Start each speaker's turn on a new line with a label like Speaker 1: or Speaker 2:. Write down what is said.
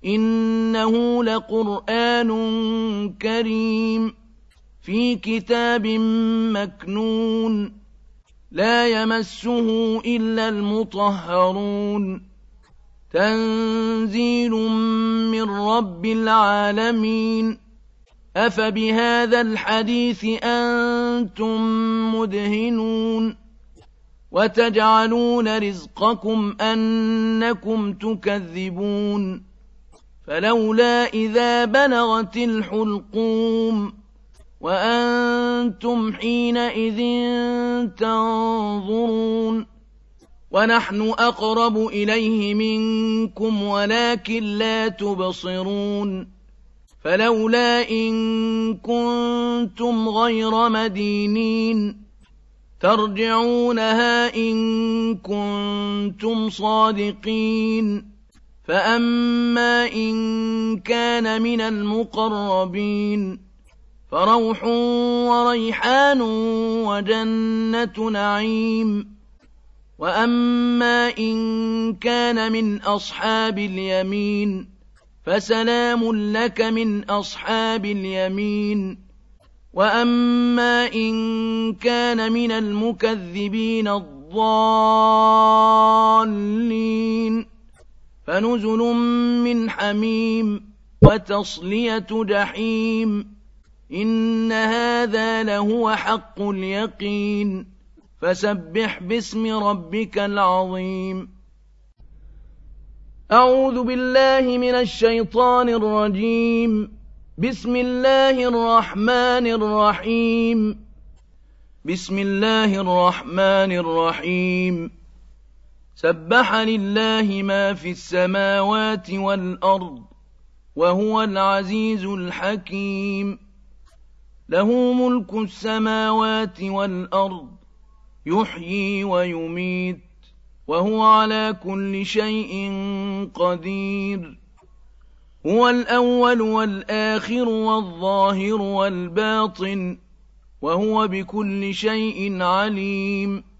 Speaker 1: إنه لقرآن كريم في كتاب مكنون لا يمسه إلا المطهرون تنزيل من رب العالمين أفبهذا الحديث أنتم مدهنون وتجعلون رزقكم أنكم تكذبون فلولا إذا بلغت الحلقوم وأنتم حينئذ تنظرون ونحن أقرب إليه منكم ولكن لا تبصرون فلولا إن كنتم غير مدينين ترجعونها إن كنتم صادقين فأما إن كان من المقربين فروح وريحان وجنة نعيم وأما إن كان من أصحاب اليمين فسلام لك من أصحاب اليمين وأما إن كان من المكذبين الضالين فنزل من حميم وتصلية جحيم إن هذا لهو حق اليقين فسبح باسم ربك العظيم أعوذ بالله من الشيطان الرجيم بسم الله الرحمن الرحيم بسم الله الرحمن الرحيم سبح لله ما في السماوات والأرض وهو العزيز الحكيم له ملك السماوات والأرض يحيي ويميت وهو على كل شيء قدير هو الأول والآخر والظاهر والباطن وهو بكل شيء عليم